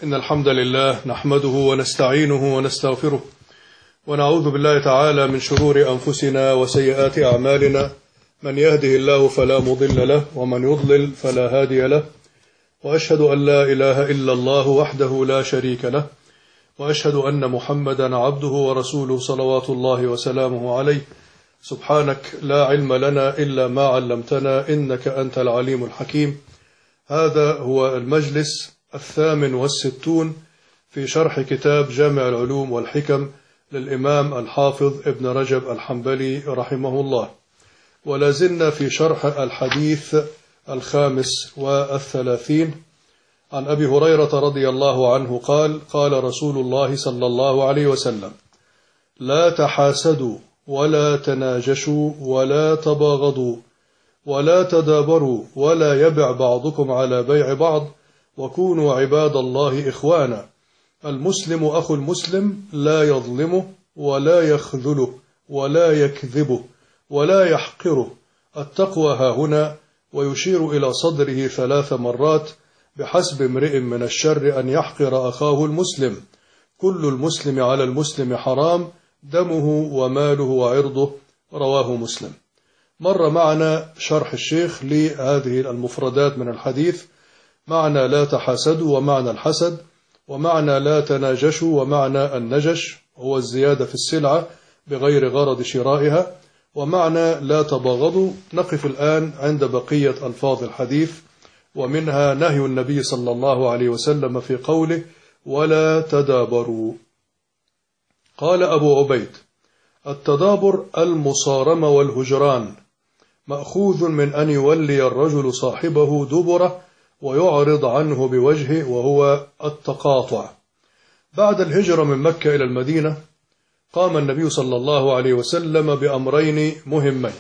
إن الحمد لله نحمده ونستعينه ونستغفره ونعوذ بالله تعالى من شرور أنفسنا وسيئات أعمالنا، من يهده الله فلا مضل له ومن يضلل فلا هادي له، وأشهد أن لا إله إلا الله وحده لا شريك له، وأشهد أن محمدا عبده ورسوله صلوات الله وسلامه عليه. سبحانك لا علم لنا إلا ما علمتنا إنك أنت العليم الحكيم. هذا هو المجلس 68 في شرح كتاب جامع العلوم والحكم للإمام الحافظ ابن رجب الحنبلي رحمه الله، ولا زلنا في شرح الحديث 35 عن أبي هريرة رضي الله عنه قال: قال رسول الله صلى الله عليه وسلم: لا تحاسدوا ولا تناجشوا ولا تباغضوا ولا تدابروا ولا يبع بعضكم على بيع بعض، وكونوا عباد الله إخوانا. المسلم أخو المسلم لا يظلمه ولا يخذله ولا يكذبه ولا يحقره. التقوى هاهنا، ويشير إلى صدره 3 مرات: بحسب امرئ من الشر أن يحقر أخاه المسلم، كل المسلم على المسلم حرام، دمه وماله وعرضه. رواه مسلم. مر معنا شرح الشيخ لهذه المفردات من الحديث: معنى لا تحاسدوا ومعنى الحسد، ومعنى لا تناجشوا ومعنى النجش هو الزيادة في السلعة بغير غرض شرائها، ومعنى لا تباغضوا. نقف الآن عند بقية ألفاظ الحديث، ومنها نهي النبي صلى الله عليه وسلم في قوله: ولا تدابروا. قال أبو عبيد: التدابر المصارمة والهجران، مأخوذ من أن يولي الرجل صاحبه دبره ويعرض عنه بوجهه، وهو التقاطع. بعد الهجرة من مكة إلى المدينة قام النبي صلى الله عليه وسلم بأمرين مهمين.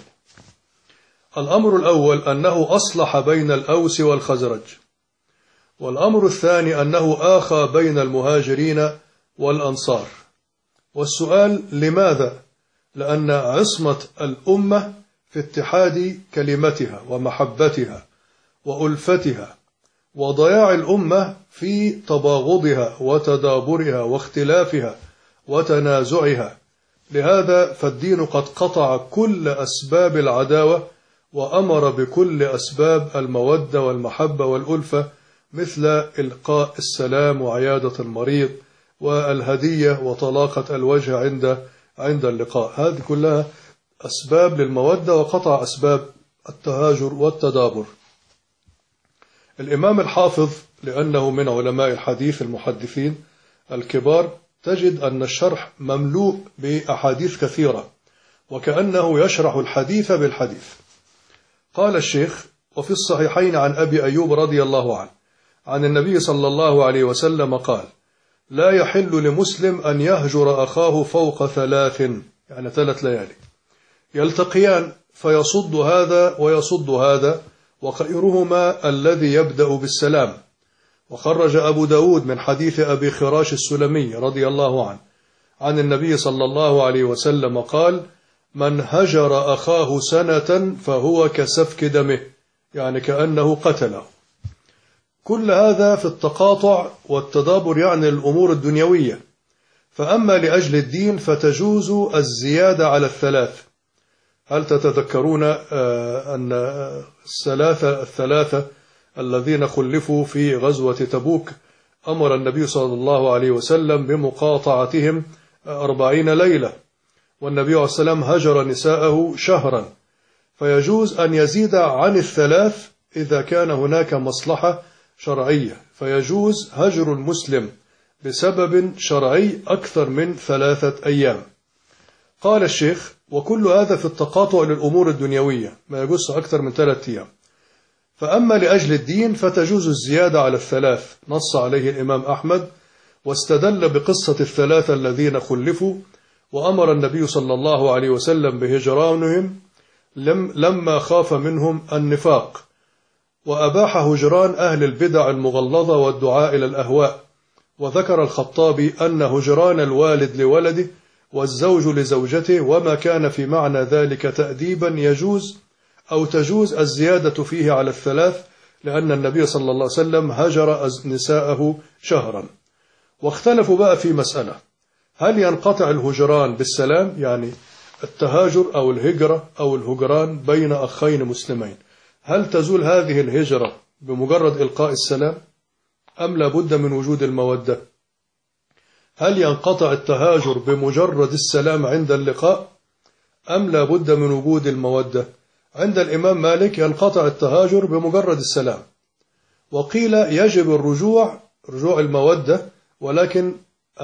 الأمر الأول أنه أصلح بين الأوس والخزرج، والأمر الثاني أنه آخى بين المهاجرين والأنصار. والسؤال: لماذا؟ لأن عصمة الأمة في اتحاد كلمتها ومحبتها وألفتها، وضياع الأمة في تباغضها وتدابرها واختلافها وتنازعها. لهذا فالدين قد قطع كل أسباب العداوة، وأمر بكل أسباب المودة والمحبة والألفة، مثل إلقاء السلام وعيادة المريض والهدية وطلاقة الوجه عند اللقاء. هذه كلها أسباب للمودة، وقطع أسباب التهاجر والتدابر. الإمام الحافظ لأنه من علماء الحديث المحدثين الكبار، تجد أن الشرح مملوء بأحاديث كثيرة، وكأنه يشرح الحديث بالحديث. قال الشيخ: وفي الصحيحين عن أبي أيوب رضي الله عنه عن النبي صلى الله عليه وسلم قال: لا يحل لمسلم أن يهجر أخاه فوق 3، يعني 3 ليالي، يلتقيان فيصد هذا ويصد هذا، وخيرهما الذي يبدأ بالسلام. وخرج أبو داود من حديث أبي خراش السلمي رضي الله عنه عن النبي صلى الله عليه وسلم قال: من هجر أخاه سنة فهو كسفك دمه، يعني كأنه قتله. كل هذا في التقاطع والتدابر، يعني الأمور الدنيوية. فأما لأجل الدين فتجوز الزيادة على 3. هل تتذكرون أن الثلاثة الذين خلفوا في غزوة تبوك أمر النبي صلى الله عليه وسلم بمقاطعتهم 40 ليلة، والنبي عليه السلام هجر نساءه شهرا، فيجوز أن يزيد عن 3 إذا كان هناك مصلحة شرعية، فيجوز هجر المسلم بسبب شرعي أكثر من 3 أيام. قال الشيخ: وكل هذا في التقاطع للأمور الدنيوية، ما يجوز أكثر من 3 أيام. فأما لأجل الدين فتجوز الزيادة على 3، نص عليه الإمام أحمد، واستدل بقصة 3 الذين خلفوا، وأمر النبي صلى الله عليه وسلم بهجرانهم لما خاف منهم النفاق، وأباح هجران أهل البدع المغلظة والدعاء إلى الأهواء. وذكر الخطابي أن هجران الوالد لولده والزوج لزوجته وما كان في معنى ذلك تأديبا يجوز أو تجوز الزيادة فيه على 3، لأن النبي صلى الله عليه وسلم هجر نساءه شهرا. واختلفوا بقى في مسألة: هل ينقطع الهجران بالسلام، يعني التهاجر أو الهجرة أو الهجران بين أخين مسلمين، هل تزول هذه الهجرة بمجرد إلقاء السلام أم لابد من وجود المودة؟ هل ينقطع التهاجر بمجرد السلام عند اللقاء أم لابد من وجود المودة؟ عند الإمام مالك ينقطع التهاجر بمجرد السلام، وقيل يجب رجوع المودة، ولكن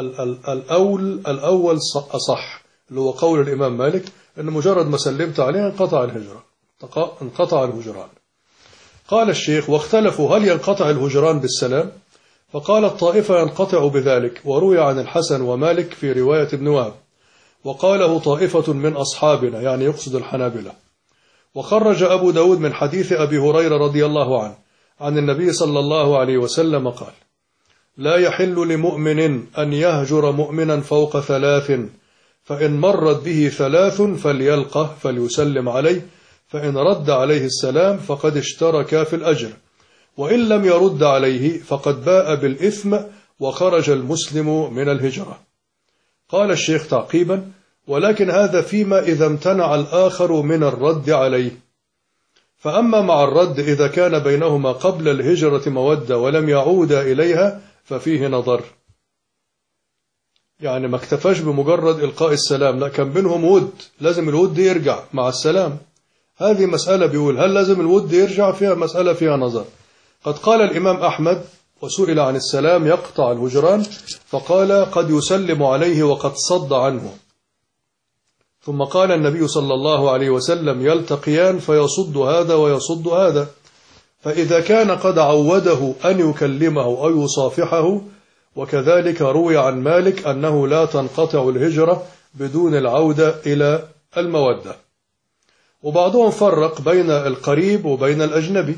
الأول أصح، اللي هو قول الإمام مالك أن مجرد ما سلمت عليه انقطع الهجران. قال الشيخ: واختلفوا هل ينقطع الهجران بالسلام؟ فقال الطائفة ينقطع بذلك، وروي عن الحسن ومالك في رواية ابن وهب، وقاله طائفة من أصحابنا، يعني يقصد الحنابلة. وخرج أبو داود من حديث أبي هريرة رضي الله عنه عن النبي صلى الله عليه وسلم قال: لا يحل لمؤمن أن يهجر مؤمنا فوق 3، فإن مرت به 3 فليلقه فليسلم عليه، فإن رد عليه السلام فقد اشترك في الأجر، وإن لم يرد عليه فقد باء بالإثم وخرج المسلم من الهجرة. قال الشيخ تعقيبا: ولكن هذا فيما إذا امتنع الآخر من الرد عليه، فأما مع الرد إذا كان بينهما قبل الهجرة مودة ولم يعود إليها ففيه نظر. يعني ما اكتفاش بمجرد إلقاء السلام، لا، كان بينهم ود، لازم الود يرجع مع السلام. هذه مسألة بيقول هل لازم الود يرجع؟ فيها مسألة فيها نظر. قد قال الإمام أحمد وسئل عن السلام يقطع الهجران فقال: قد يسلم عليه وقد صد عنه. ثم قال النبي صلى الله عليه وسلم: يلتقيان فيصد هذا ويصد هذا، فإذا كان قد عوده أن يكلمه أو يصافحه. وكذلك روي عن مالك أنه لا تنقطع الهجرة بدون العودة إلى المودة. وبعضهم فرق بين القريب وبين الأجنبي،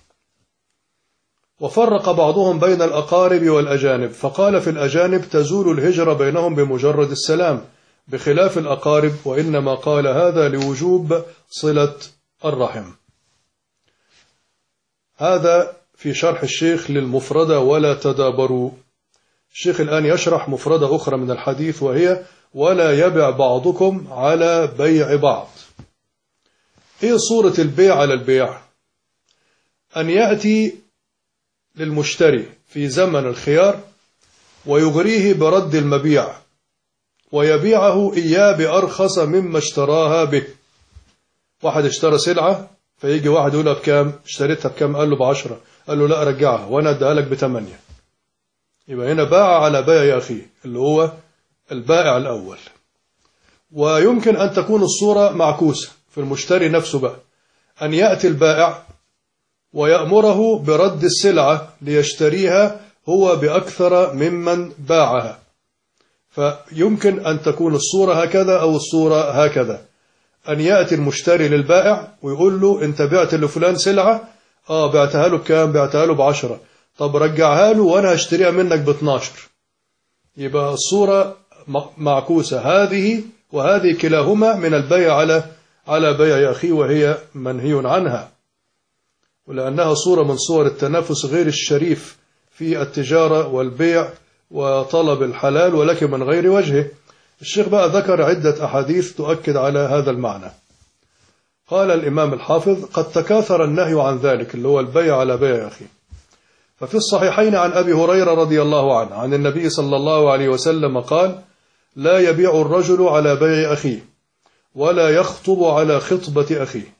وفرق بعضهم بين الأقارب والأجانب، فقال: في الأجانب تزول الهجرة بينهم بمجرد السلام، بخلاف الأقارب، وإنما قال هذا لوجوب صلة الرحم. هذا في شرح الشيخ للمفردة ولا تدابروا. الشيخ الآن يشرح مفردة أخرى من الحديث، وهي: ولا يبع بعضكم على بيع بعض. إيه صورة البيع على البيع؟ أن يأتي للمشتري في زمن الخيار ويغريه برد المبيع ويبيعه إياه بأرخص مما اشتراها به. واحد اشترى سلعة، فيجي واحد يقولها بكام؟ اشتريتها بكام؟ قال له ب10، قال له لا رجعها وانا اديها لك ب8. يبقى هنا باع على بيع أخيه اللي هو البائع الأول. ويمكن أن تكون الصورة معكوسة في المشتري نفسه بقى، أن يأتي البائع ويأمره برد السلعة ليشتريها هو بأكثر ممن باعها. فيمكن أن تكون الصورة هكذا أو الصورة هكذا، أن يأتي المشتري للبائع ويقول له: أنت بعت لفلان سلعة، بعتها له بكام؟ بعتها له ب10، طب رجعها له وأنا هشتريها منك ب12. يبقى الصورة معكوسة، هذه وهذه كلاهما من البيع على بيع أخيه، وهي منهي عنها، ولأنها صورة من صور التنافس غير الشريف في التجارة والبيع وطلب الحلال، ولكن من غير وجهه. الشيخ بقى ذكر عدة أحاديث تؤكد على هذا المعنى. قال الإمام الحافظ: قد تكاثر النهي عن ذلك، اللي هو البيع على بيع أخيه. ففي الصحيحين عن أبي هريرة رضي الله عنه عن النبي صلى الله عليه وسلم قال: لا يبيع الرجل على بيع أخيه ولا يخطب على خطبة أخيه.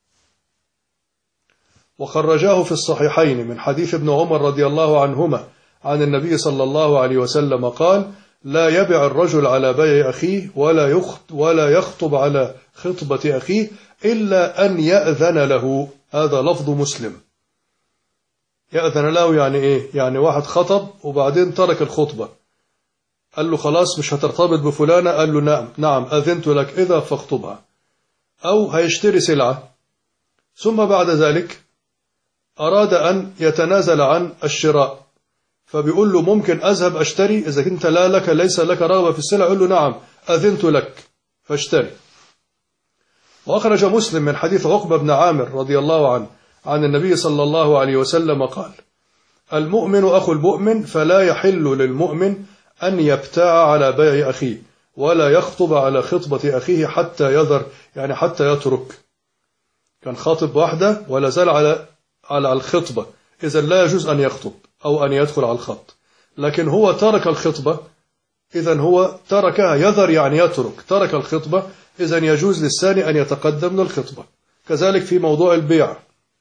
وخرجاه في الصحيحين من حديث ابن عمر رضي الله عنهما عن النبي صلى الله عليه وسلم قال: لا يبيع الرجل على بيع أخيه ولا يخطب على خطبة أخيه إلا أن يأذن له. هذا لفظ مسلم. يأذن له يعني إيه؟ يعني واحد خطب وبعدين ترك الخطبة، قال له: خلاص مش هترتبط بفلانة؟ قال له: نعم أذنت لك إذا فاخطبها. أو هيشتري سلعة ثم بعد ذلك أراد أن يتنازل عن الشراء، فبيقول له: ممكن أذهب أشتري إذا كنت ليس لك رغبة في السلع؟ يقول له: نعم أذنت لك فاشتري. وأخرج مسلم من حديث عقبة بن عامر رضي الله عنه عن النبي صلى الله عليه وسلم قال: المؤمن أخو المؤمن، فلا يحل للمؤمن أن يبتاع على بيع أخيه ولا يخطب على خطبة أخيه حتى يذر، يعني حتى يترك. كان خاطب واحدة ولا زال على الخطبة، إذا لا يجوز أن يخطب أو أن يدخل على الخط. لكن هو ترك الخطبة، إذا هو تركها، يذر يعني يترك، ترك الخطبة، إذا يجوز للثاني أن يتقدم للخطبة. كذلك في موضوع البيع.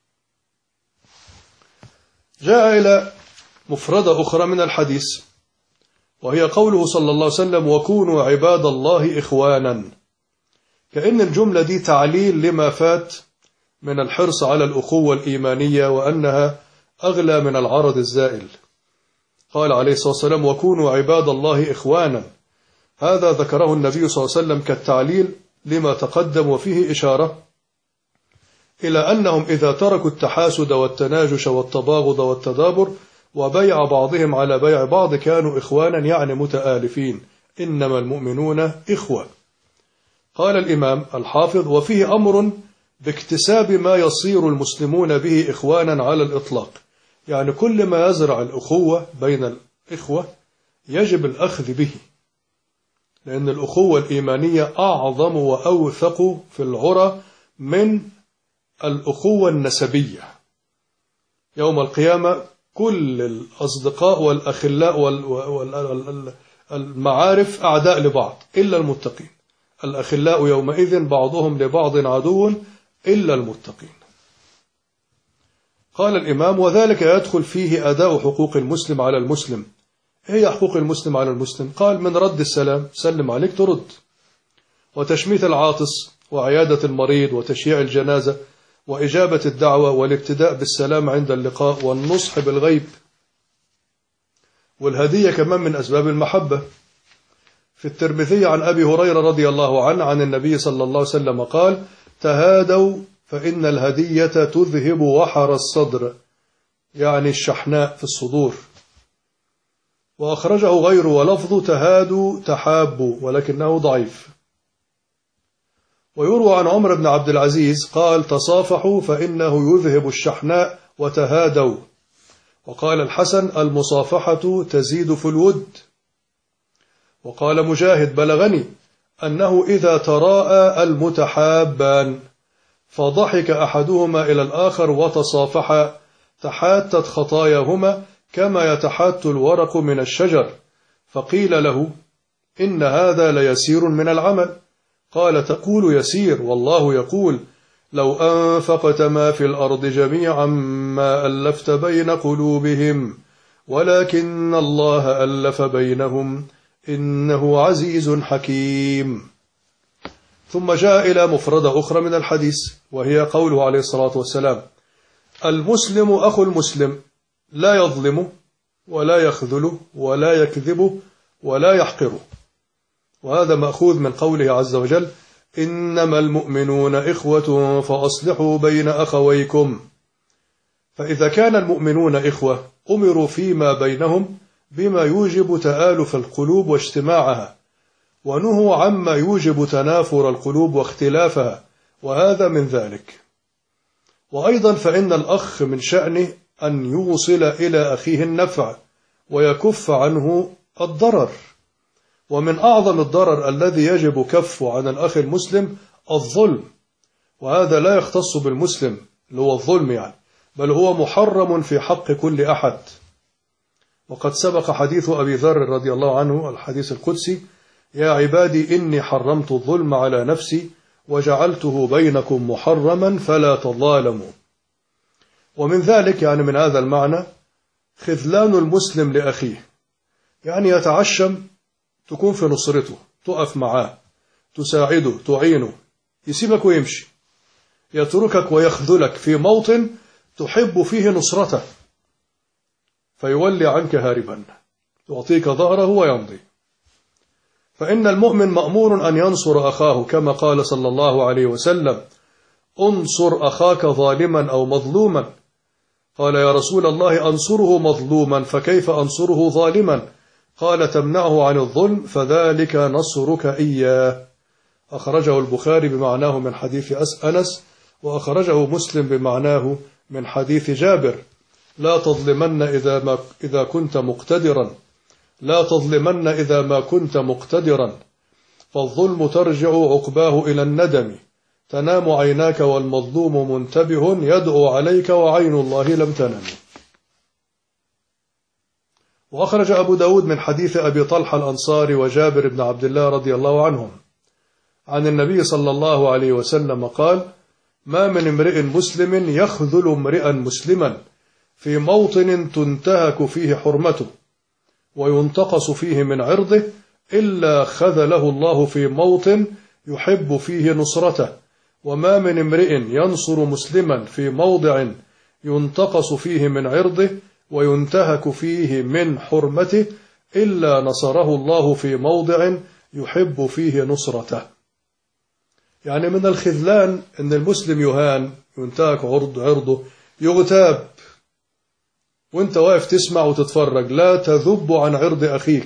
جاء إلى مفردة أخرى من الحديث، وهي قوله صلى الله عليه وسلم: وكونوا عباد الله إخوانا. كأن الجملة دي تعليل لما فات من الحرص على الأخوة الإيمانية، وأنها أغلى من العرض الزائل. قال عليه الصلاة والسلام: وكونوا عباد الله إخوانا. هذا ذكره النبي صلى الله عليه وسلم كالتعليل لما تقدم، وفيه إشارة إلى أنهم إذا تركوا التحاسد والتناجش والتباغض والتدابر وبيع بعضهم على بيع بعض كانوا إخوانا، يعني متآلفين. إنما المؤمنون إخوة. قال الإمام الحافظ: وفيه أمر باكتساب ما يصير المسلمون به إخوانا على الإطلاق، يعني كل ما يزرع الأخوة بين الإخوة يجب الأخذ به، لأن الأخوة الإيمانية أعظم وأوثق في العرى من الأخوة النسبية. يوم القيامة كل الأصدقاء والأخلاء والمعارف أعداء لبعض إلا المتقين. الأخلاء يومئذ بعضهم لبعض عدو إلا المتقين. قال الإمام: وذلك يدخل فيه أداء حقوق المسلم على المسلم. هي حقوق المسلم على المسلم؟ قال: من رد السلام، سلم عليك ترد، وتشميت العاطس، وعيادة المريض، وتشييع الجنازة، وإجابة الدعوة، والابتداء بالسلام عند اللقاء، والنصح بالغيب، والهدية كمان من أسباب المحبة. في الترمذي عن أبي هريرة رضي الله عنه عن النبي صلى الله عليه وسلم قال: تهادوا فإن الهدية تذهب وحر الصدر، يعني الشحناء في الصدور. وأخرجه غيره ولفظ تهادوا تحابوا، ولكنه ضعيف. ويروى عن عمر بن عبد العزيز قال: تصافحوا فإنه يذهب الشحناء وتهادوا. وقال الحسن: المصافحة تزيد في الود. وقال مجاهد: بلغني أنه إذا تراءى المتحابان فضحك أحدهما إلى الآخر وتصافحا تحاتت خطاياهما كما يتحات الورق من الشجر، فقيل له: إن هذا ليسير من العمل. قال: تقول يسير والله يقول: لو أنفقت ما في الأرض جميعا ما ألفت بين قلوبهم ولكن الله ألف بينهم إنه عزيز حكيم. ثم جاء إلى مفردة أخرى من الحديث، وهي قوله عليه الصلاة والسلام: المسلم أخو المسلم، لا يظلمه ولا يخذله ولا يكذبه ولا يحقره. وهذا مأخوذ من قوله عز وجل: إنما المؤمنون إخوة فأصلحوا بين أخويكم. فإذا كان المؤمنون إخوة أمروا فيما بينهم بما يوجب تآلف القلوب واجتماعها، ونهوا عما يوجب تنافر القلوب واختلافها، وهذا من ذلك. وأيضا فإن الأخ من شأنه أن يوصل إلى أخيه النفع ويكف عنه الضرر. ومن أعظم الضرر الذي يجب كفه عن الأخ المسلم الظلم، وهذا لا يختص بالمسلم اللي هو الظلم يعني، بل هو محرم في حق كل أحد. وقد سبق حديث أبي ذر رضي الله عنه الحديث القدسي: يا عبادي إني حرمت الظلم على نفسي وجعلته بينكم محرما فلا تظالموا. ومن ذلك يعني من هذا المعنى خذلان المسلم لأخيه، يعني يتعشم تكون في نصرته، تقف معاه، تساعده، تعينه، يسيبك ويمشي، يتركك ويخذلك في موطن تحب فيه نصرته فيولي عنك هاربا، تعطيك ظهره ويمضي. فإن المؤمن مأمور أن ينصر أخاه، كما قال صلى الله عليه وسلم: انصر أخاك ظالما أو مظلوما. قال: يا رسول الله أنصره مظلوما فكيف أنصره ظالما؟ قال: تمنعه عن الظلم فذلك نصرك إياه. أخرجه البخاري بمعناه من حديث أنس، وأخرجه مسلم بمعناه من حديث جابر: لا تظلمن إذا كنت مقتدرا، لا تظلمن إذا ما كنت مقتدرا، فالظلم ترجع عقباه إلى الندم، تنام عيناك والمظلوم منتبه، يدعو عليك وعين الله لم تنم. وأخرج أبو داود من حديث أبي طلحة الأنصاري وجابر بن عبد الله رضي الله عنهم عن النبي صلى الله عليه وسلم قال: ما من امرئ مسلم يخذل امرئا مسلما في موطن تنتهك فيه حرمته وينتقص فيه من عرضه إلا خذله الله في موطن يحب فيه نصرته، وما من امرئ ينصر مسلما في موضع ينتقص فيه من عرضه وينتهك فيه من حرمته إلا نصره الله في موضع يحب فيه نصرته. يعني من الخذلان أن المسلم يهان، ينتهك عرضه، يغتاب، وانت واقف تسمع وتتفرج. لا تذب عن عرض أخيك،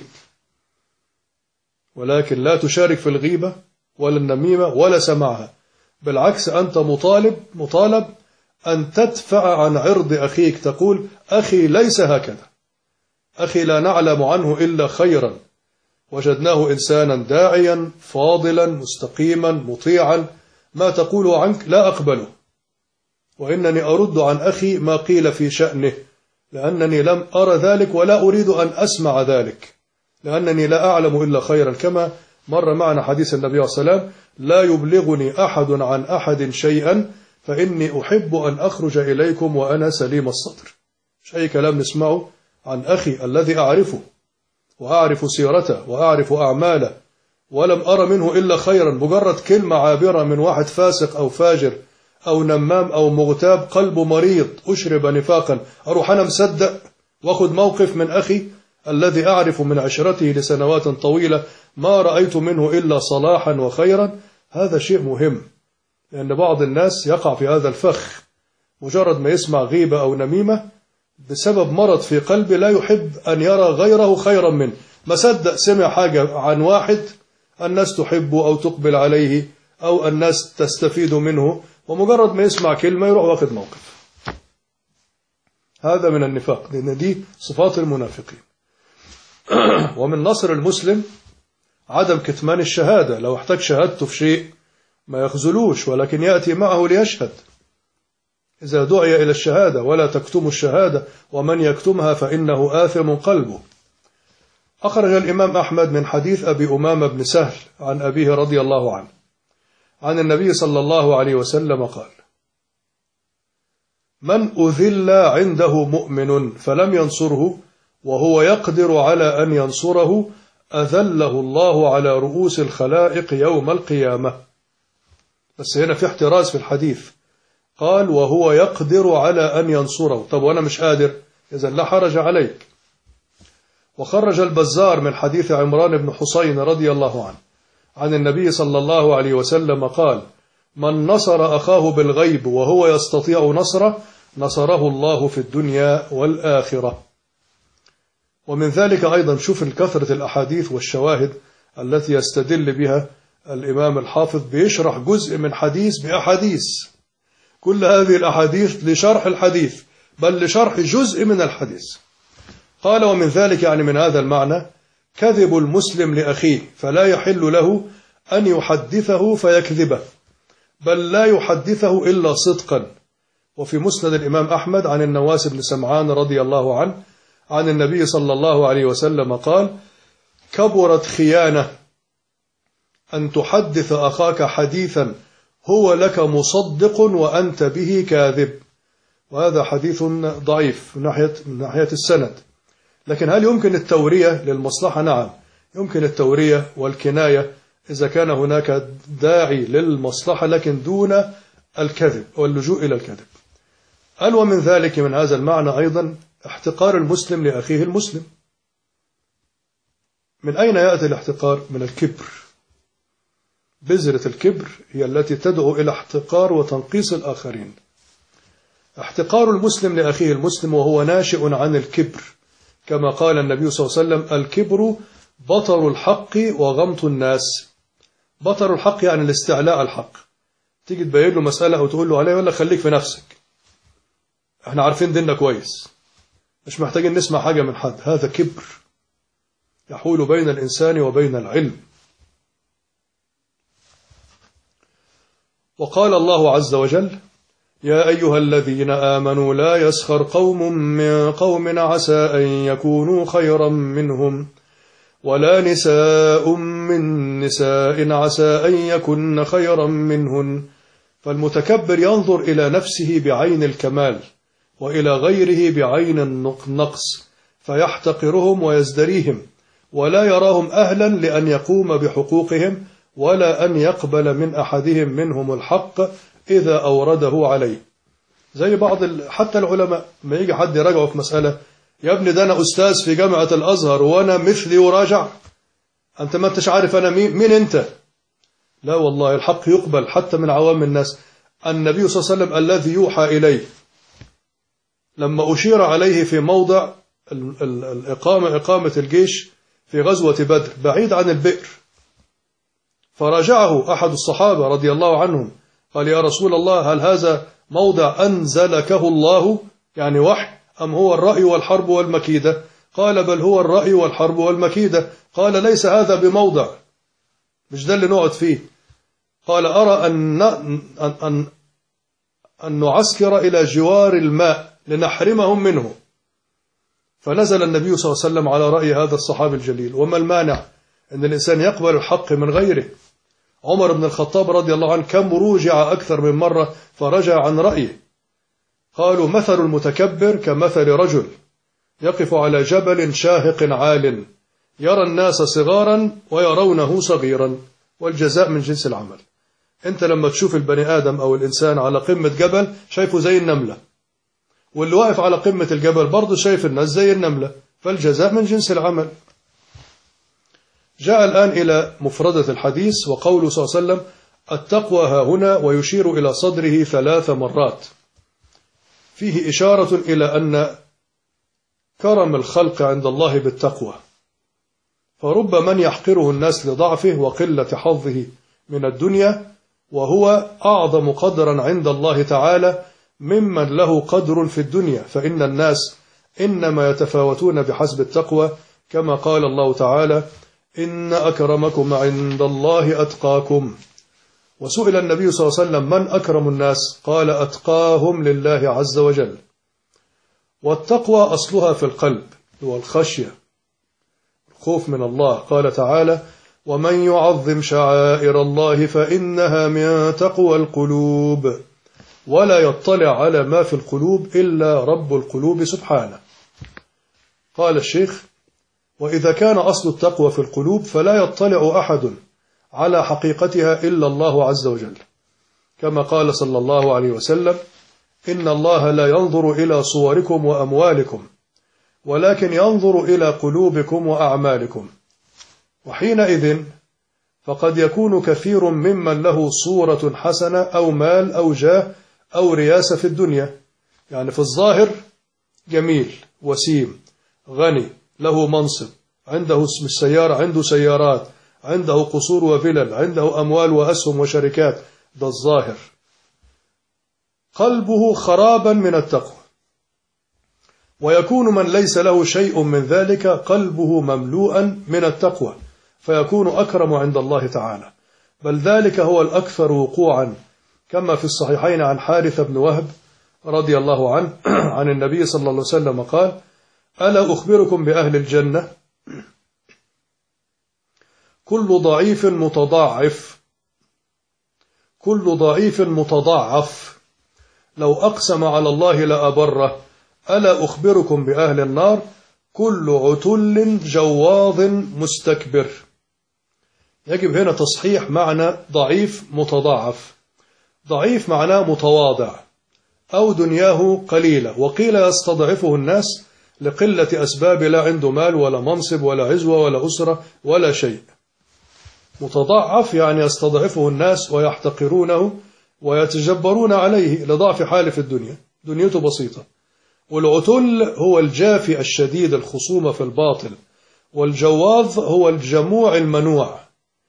ولكن لا تشارك في الغيبة ولا النميمة ولا سماعها. بالعكس، أنت مطالب أن تدفع عن عرض أخيك، تقول: أخي ليس هكذا، أخي لا نعلم عنه إلا خيرا، وجدناه إنسانا داعيا فاضلا مستقيما مطيعا، ما تقوله عنك لا أقبله، وإنني أرد عن أخي ما قيل في شأنه، لأنني لم أرى ذلك ولا أريد أن أسمع ذلك، لأنني لا أعلم إلا خيرا. كما مر معنا حديث النبي صلى الله عليه وسلم: لا يبلغني أحد عن أحد شيئا فإني أحب أن أخرج إليكم وأنا سليم الصدر. مش أي كلام نسمعه عن أخي الذي أعرفه وأعرف سيرته وأعرف أعماله ولم أرى منه إلا خيرا، مجرد كلمة عابرة من واحد فاسق أو فاجر أو نمام أو مغتاب قلبه مريض أشرب نفاقا، أروح أنا مصدق وأخذ موقف من أخي الذي أعرف من عشرته لسنوات طويلة ما رأيت منه إلا صلاحا وخيرا؟ هذا شيء مهم، لأن بعض الناس يقع في هذا الفخ، مجرد ما يسمع غيبة أو نميمة بسبب مرض في قلبه لا يحب أن يرى غيره خيرا منه. ما صدق سمع حاجة عن واحد الناس تحبه أو تقبل عليه أو الناس تستفيد منه، ومجرد ما يسمع كلمة يروح واخد موقف. هذا من النفاق، لأن دي صفات المنافقين. ومن نصر المسلم عدم كتمان الشهادة، لو احتاج شهادته في شيء ما يخذلوش، ولكن يأتي معه ليشهد إذا دعي إلى الشهادة: ولا تكتموا الشهادة ومن يكتمها فإنه آثم قلبه. أخرج الإمام أحمد من حديث أبي أمامة بن سهل عن أبيه رضي الله عنه عن النبي صلى الله عليه وسلم قال: من أذل عنده مؤمن فلم ينصره وهو يقدر على أن ينصره أذله الله على رؤوس الخلائق يوم القيامة. بس هنا في احتراز في الحديث، قال: وهو يقدر على أن ينصره. طب وأنا مش قادر؟ إذن لا حرج عليك. وخرج البزار من حديث عمران بن حسين رضي الله عنه عن النبي صلى الله عليه وسلم قال: من نصر أخاه بالغيب وهو يستطيع نصره نصره الله في الدنيا والآخرة. ومن ذلك أيضا شوف الكثرة الأحاديث والشواهد التي يستدل بها الإمام الحافظ، بيشرح جزء من حديث بأحاديث، كل هذه الأحاديث لشرح الحديث، بل لشرح جزء من الحديث. قال: ومن ذلك، يعني من هذا المعنى، كذب المسلم لأخيه، فلا يحل له أن يحدثه فيكذبه، بل لا يحدثه إلا صدقا. وفي مسند الإمام أحمد عن النواس بن سمعان رضي الله عنه عن النبي صلى الله عليه وسلم قال: كبرت خيانة أن تحدث أخاك حديثا هو لك مصدق وأنت به كاذب. وهذا حديث ضعيف من ناحية السند، لكن هل يمكن التورية للمصلحة؟ نعم، يمكن التورية والكناية إذا كان هناك داعي للمصلحة، لكن دون الكذب واللجوء إلى الكذب. قال: ومن ذلك من هذا المعنى أيضا احتقار المسلم لأخيه المسلم. من أين يأتي الاحتقار؟ من الكبر. بذرة الكبر هي التي تدعو إلى احتقار وتنقيص الآخرين. احتقار المسلم لأخيه المسلم وهو ناشئ عن الكبر، كما قال النبي صلى الله عليه وسلم: الكبر بطر الحق وغمط الناس. بطر الحق يعني الاستعلاء الحق، تيجي تبين له مسألة أو تقول له عليها ولا خليك في نفسك، احنا عارفين ديننا كويس، مش محتاجين نسمع حاجة من حد. هذا كبر يحول بين الإنسان وبين العلم. وقال الله عز وجل: يا أيها الذين آمنوا لا يسخر قوم من قوم عسى أن يكونوا خيرا منهم ولا نساء من نساء عسى أن يكن خيرا منهن. فالمتكبر ينظر إلى نفسه بعين الكمال وإلى غيره بعين النقص، فيحتقرهم ويزدريهم، ولا يراهم أهلا لأن يقوم بحقوقهم ولا أن يقبل من أحدهم منهم الحق إذا أورده عليه. زي بعض حتى العلماء ما يجي حد يراجعه في مسألة: يا ابني ده أنا أستاذ في جامعة الأزهر وأنا مثلي وراجع، أنت ما أنتش عارف أنا مين أنت؟ لا والله، الحق يقبل حتى من عوام الناس. النبي صلى الله عليه وسلم الذي يوحى إليه لما أشير عليه في موضع إقامة الجيش في غزوة بدر بعيد عن البئر، فراجعه أحد الصحابة رضي الله عنهم قال: يا رسول الله، هل هذا موضع أنزلكه الله، يعني وحي، أم هو الرأي والحرب والمكيدة؟ قال: بل هو الرأي والحرب والمكيدة. قال: ليس هذا بموضع، مش ده اللي نقعد فيه. قال: أرى أن نعسكر إلى جوار الماء لنحرمهم منه. فنزل النبي صلى الله عليه وسلم على رأي هذا الصحابي الجليل. وما المانع أن الإنسان يقبل الحق من غيره؟ عمر بن الخطاب رضي الله عنه كم رجع أكثر من مرة فرجع عن رأيه. قالوا: مثل المتكبر كمثل رجل يقف على جبل شاهق عال يرى الناس صغارا ويرونه صغيرا، والجزاء من جنس العمل. انت لما تشوف البني آدم أو الإنسان على قمة جبل شايفه زي النملة، واللي واقف على قمة الجبل برضه شايف الناس زي النملة، فالجزاء من جنس العمل. جاء الآن إلى مفردة الحديث، وقوله صلى الله عليه وسلم: التقوى ها هنا، ويشير إلى صدره 3 مرات، فيه إشارة إلى أن كرم الخلق عند الله بالتقوى، فرب من يحقره الناس لضعفه وقلة حظه من الدنيا، وهو أعظم قدرا عند الله تعالى ممن له قدر في الدنيا، فإن الناس إنما يتفاوتون بحسب التقوى، كما قال الله تعالى: إن أكرمكم عند الله أتقاكم. وسئل النبي صلى الله عليه وسلم: من أكرم الناس؟ قال: أتقاهم لله عز وجل. والتقوى أصلها في القلب، هو الخشية، الخوف من الله. قال تعالى: ومن يعظم شعائر الله فإنها من تقوى القلوب، ولا يطلع على ما في القلوب إلا رب القلوب سبحانه. قال الشيخ: وإذا كان أصل التقوى في القلوب فلا يطلع أحد على حقيقتها إلا الله عز وجل، كما قال صلى الله عليه وسلم: إن الله لا ينظر إلى صوركم وأموالكم ولكن ينظر إلى قلوبكم وأعمالكم. وحينئذ فقد يكون كثير ممن له صورة حسنة أو مال أو جاه أو رياسة في الدنيا، يعني في الظاهر جميل وسيم غني له منصب، عنده اسم السيارة، عنده سيارات، عنده قصور وفلل، عنده أموال وأسهم وشركات، ده الظاهر. قلبه خرابا من التقوى. ويكون من ليس له شيء من ذلك قلبه مملوءا من التقوى، فيكون أكرم عند الله تعالى، بل ذلك هو الأكثر وقوعا، كما في الصحيحين عن حارث بن وهب رضي الله عنه عن النبي صلى الله عليه وسلم قال: ألا أخبركم بأهل الجنة؟ كل ضعيف متضاعف لو أقسم على الله لأبره. ألا أخبركم بأهل النار؟ كل عتل جواظ مستكبر. يجب هنا تصحيح معنى ضعيف متضاعف. ضعيف معناه متواضع أو دنياه قليلة، وقيل يستضعفه الناس لقلة أسباب، لا عنده مال ولا منصب ولا عزوة ولا أسرة ولا شيء. متضعف يعني يستضعفه الناس ويحتقرونه ويتجبرون عليه لضعف حاله في الدنيا، دنيته بسيطة. والعتل هو الجافي الشديد الخصومة في الباطل، والجواظ هو الجموع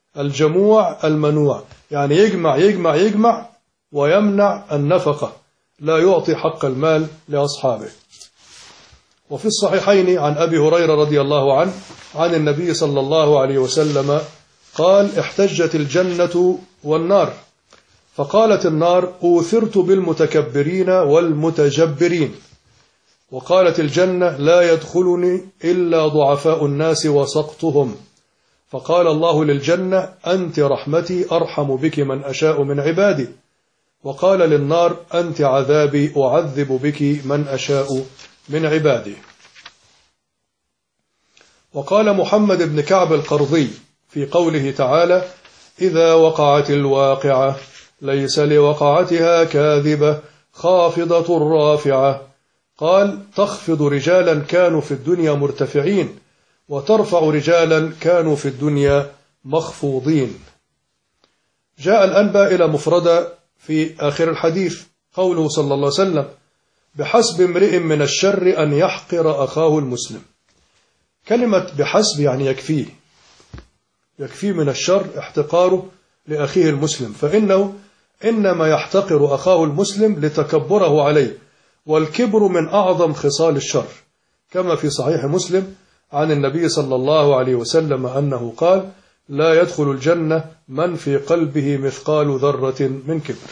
المنوع، يعني يجمع ويمنع النفقة، لا يعطي حق المال لأصحابه. وفي الصحيحين عن أبي هريرة رضي الله عنه عن النبي صلى الله عليه وسلم قال: احتجت الجنة والنار، فقالت النار: أوثرت بالمتكبرين والمتجبرين. وقالت الجنة: لا يدخلني إلا ضعفاء الناس وسقطهم. فقال الله للجنة: أنت رحمتي أرحم بك من أشاء من عبادي. وقال للنار: أنت عذابي أعذب بك من أشاء من عبادي. وقال محمد بن كعب القرظي في قوله تعالى: إذا وقعت الواقعة ليس لوقعتها كاذبة خافضة رافعة، قال: تخفض رجالا كانوا في الدنيا مرتفعين، وترفع رجالا كانوا في الدنيا مخفوضين. جاء الأنبا إلى مفردة في آخر الحديث قوله صلى الله عليه وسلم: بحسب امرئ من الشر أن يحقر أخاه المسلم. كلمة بحسب يعني يكفيه من الشر احتقاره لأخيه المسلم، فإنه إنما يحتقر أخاه المسلم لتكبره عليه، والكبر من أعظم خصال الشر، كما في صحيح مسلم عن النبي صلى الله عليه وسلم أنه قال: لا يدخل الجنة من في قلبه مثقال ذرة من كبر.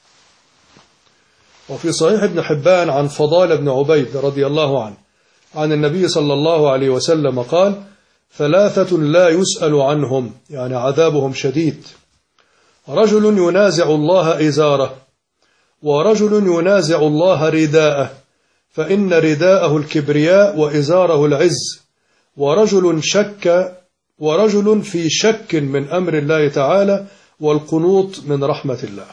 وفي صحيح ابن حبان عن فضال بن عبيد رضي الله عنه عن النبي صلى الله عليه وسلم قال: ثلاثة لا يسأل عنهم، يعني عذابهم شديد: رجل ينازع الله إزاره، ورجل ينازع الله رداءه، فإن رداءه الكبرياء وإزاره العز، ورجل في شك من أمر الله تعالى والقنوط من رحمة الله.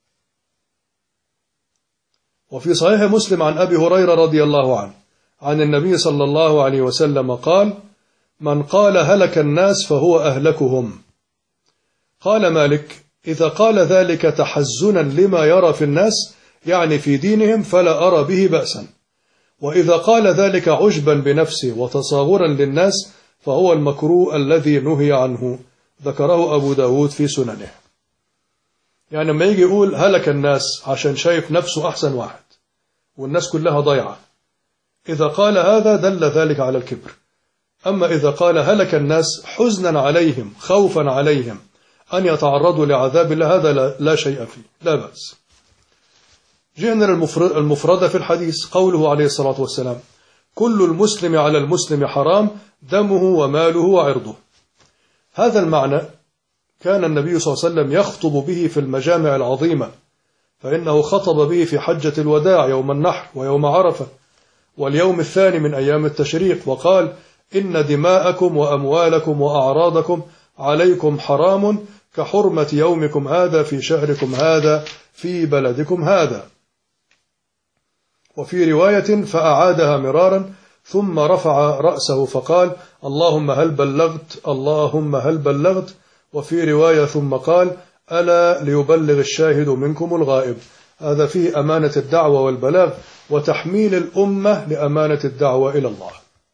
وفي صحيح مسلم عن أبي هريرة رضي الله عنه عن النبي صلى الله عليه وسلم قال: من قال هلك الناس فهو أهلكهم. قال مالك: إذا قال ذلك تحزنا لما يرى في الناس، يعني في دينهم، فلا أرى به بأسا. وإذا قال ذلك عجبا بنفسه وتصاغرا للناس فهو المكروه الذي نهي عنه. ذكره أبو داود في سننه. يعني لما يجي يقول هلك الناس عشان شايف نفسه أحسن واحد والناس كلها ضيعة، إذا قال هذا دل ذلك على الكبر. أما إذا قال هلك الناس حزنا عليهم خوفا عليهم أن يتعرضوا لعذاب الله، هذا لا شيء فيه، لا بأس. جئنا المفردة في الحديث قوله عليه الصلاة والسلام: كل المسلم على المسلم حرام دمه وماله وعرضه. هذا المعنى كان النبي صلى الله عليه وسلم يخطب به في المجامع العظيمة، فإنه خطب به في حجة الوداع يوم النحر ويوم عرفة واليوم الثاني من أيام التشريق، وقال: إن دماءكم وأموالكم وأعراضكم عليكم حرام كحرمة يومكم هذا في شهركم هذا في بلدكم هذا. وفي رواية فأعادها مرارا ثم رفع رأسه فقال: اللهم هل بلغت، اللهم هل بلغت. وفي رواية ثم قال: ألا ليبلغ الشاهد منكم الغائب. هذا فيه أمانة الدعوة والبلاغ وتحميل الأمة لأمانة الدعوة إلى الله.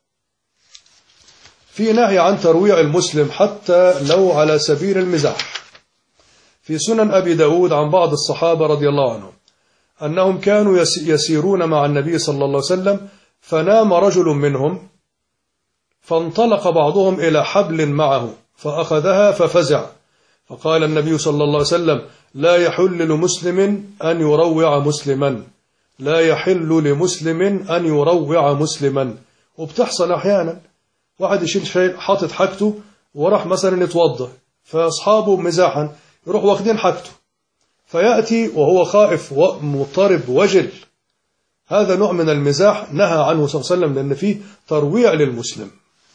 في نهي عن ترويع المسلم حتى لو على سبيل المزاح. في سنن أبي داود عن بعض الصحابة رضي الله عنهم أنهم كانوا يسيرون مع النبي صلى الله عليه وسلم، فنام رجل منهم، فانطلق بعضهم إلى حبل معه فأخذها ففزع، فقال النبي صلى الله عليه وسلم: لا يحل لمسلم أن يروع مسلما، لا يحل لمسلم أن يروع مسلما. وبتحصل أحيانا واحد يشيل شيء حاطط حاجته وراح مثلا يتوضى، فأصحابه مزاحا يروح واخدين حاجته، فيأتي وهو خائف ومضطرب وجل. هذا نوع من المزاح نهى عنه صلى الله عليه وسلم، لأن فيه ترويع للمسلم.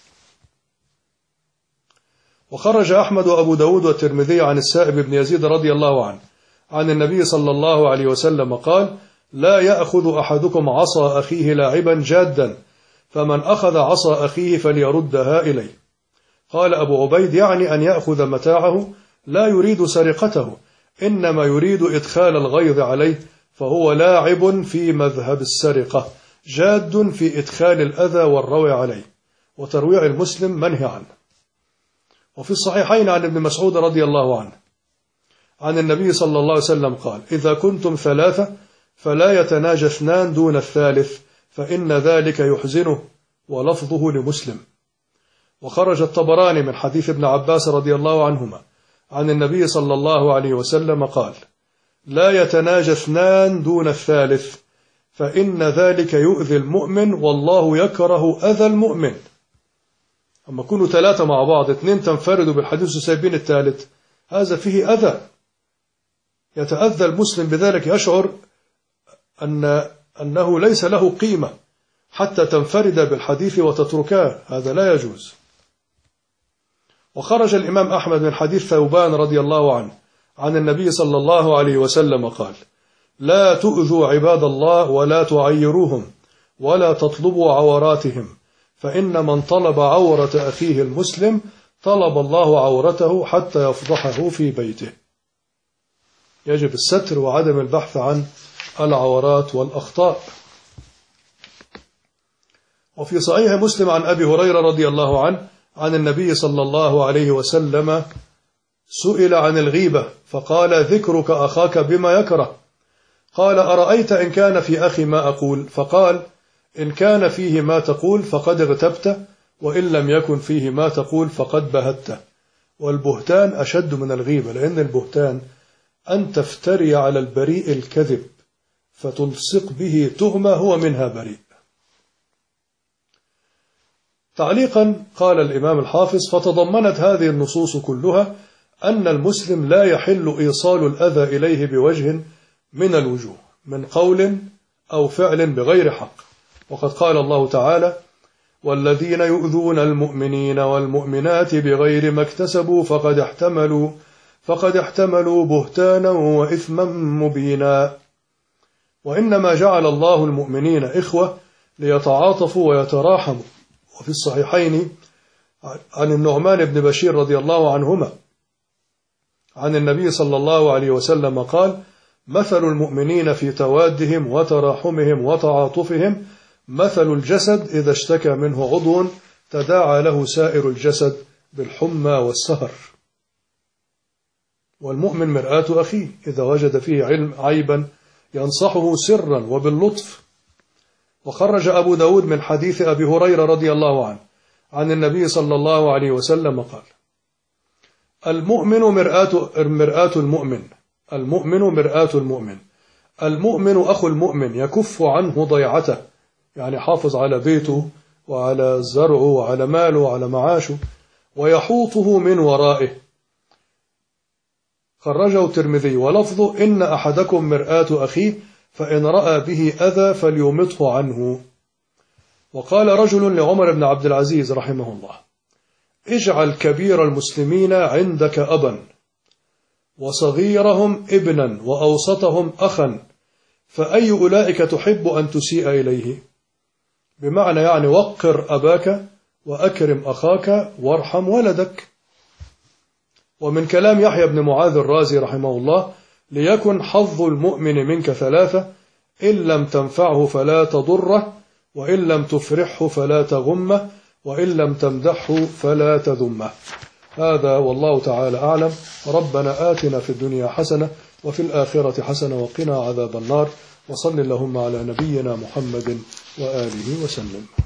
وخرج أحمد وأبو داود والترمذي عن السائب بن يزيد رضي الله عنه عن النبي صلى الله عليه وسلم قال: لا يأخذ أحدكم عصا أخيه لاعبا جادا، فمن أخذ عصا أخيه فليردها إليه. قال أبو عبيد: يعني أن يأخذ متاعه، لا يريد سرقته، إنما يريد إدخال الغيظ عليه، فهو لاعب في مذهب السرقة، جاد في إدخال الأذى والروع عليه. وترويع المسلم منهي عنه. وفي الصحيحين عن ابن مسعود رضي الله عنه عن النبي صلى الله عليه وسلم قال: إذا كنتم ثلاثة فلا يتناجى اثنان دون الثالث فإن ذلك يحزنه، ولفظه لمسلم. وخرج الطبراني من حديث ابن عباس رضي الله عنهما عن النبي صلى الله عليه وسلم قال: لا يتناجى اثنان دون الثالث فإن ذلك يؤذي المؤمن والله يكره أذى المؤمن. أما كونوا ثلاثة مع بعض، اثنين تنفردوا بالحديث وسايبين الثالث، هذا فيه أذى، يتأذى المسلم بذلك، يشعر أنه ليس له قيمة حتى تنفرد بالحديث وتتركاه، هذا لا يجوز. وخرج الإمام أحمد من حديث ثوبان رضي الله عنه عن النبي صلى الله عليه وسلم قال: لا تؤذوا عباد الله ولا تعيروهم ولا تطلبوا عوراتهم، فإن من طلب عورة أخيه المسلم طلب الله عورته حتى يفضحه في بيته. يجب الستر وعدم البحث عن العورات والأخطاء. وفي صحيح مسلم عن أبي هريرة رضي الله عنه عن النبي صلى الله عليه وسلم سئل عن الغيبة فقال: ذكرك أخاك بما يكره. قال: أرأيت إن كان في أخي ما أقول؟ فقال: إن كان فيه ما تقول فقد اغتبته، وإن لم يكن فيه ما تقول فقد بهته. والبهتان أشد من الغيبة، لأن البهتان أن تفتري على البريء الكذب فتلصق به تهمة هو منها بريء. تعليقا قال الإمام الحافظ: فتضمنت هذه النصوص كلها أن المسلم لا يحل إيصال الأذى إليه بوجه من الوجوه، من قول أو فعل بغير حق. وقد قال الله تعالى: والذين يؤذون المؤمنين والمؤمنات بغير ما اكتسبوا فقد احتملوا بهتانا وإثما مبينا. وإنما جعل الله المؤمنين إخوة ليتعاطفوا ويتراحموا. وفي الصحيحين عن النعمان بن بشير رضي الله عنهما عن النبي صلى الله عليه وسلم قال: مثل المؤمنين في توادهم وتراحمهم وتعاطفهم مثل الجسد إذا اشتكى منه عضو تداعى له سائر الجسد بالحمى والسهر. والمؤمن مرآة أخيه، إذا وجد فيه عيبا ينصحه سرا وباللطف. وخرج أبو داود من حديث أبي هريرة رضي الله عنه عن النبي صلى الله عليه وسلم قال: المؤمن مرآة المؤمن، المؤمن مرآة المؤمن، المؤمن أخو المؤمن يكف عنه ضيعته، يعني حافظ على بيته وعلى زرعه وعلى ماله وعلى معاشه، ويحوطه من ورائه. خرجه الترمذي ولفظه: إن أحدكم مرآة أخيه فإن رأى به أذى فليمطه عنه. وقال رجل لعمر بن عبد العزيز رحمه الله: اجعل كبير المسلمين عندك أبا، وصغيرهم ابنا، وأوسطهم أخا، فأي أولئك تحب أن تسيء إليه؟ بمعنى يعني وقر أباك وأكرم أخاك وارحم ولدك. ومن كلام يحيى بن معاذ الرازي رحمه الله: ليكن حظ المؤمن منك ثلاثة: إن لم تنفعه فلا تضره، وإن لم تفرحه فلا تغمه، وإن لم تمدحه فلا تذمه. هذا والله تعالى أعلم. ربنا آتنا في الدنيا حسنة وفي الآخرة حسنة وقنا عذاب النار. وصل اللهم على نبينا محمد وآله وسلم.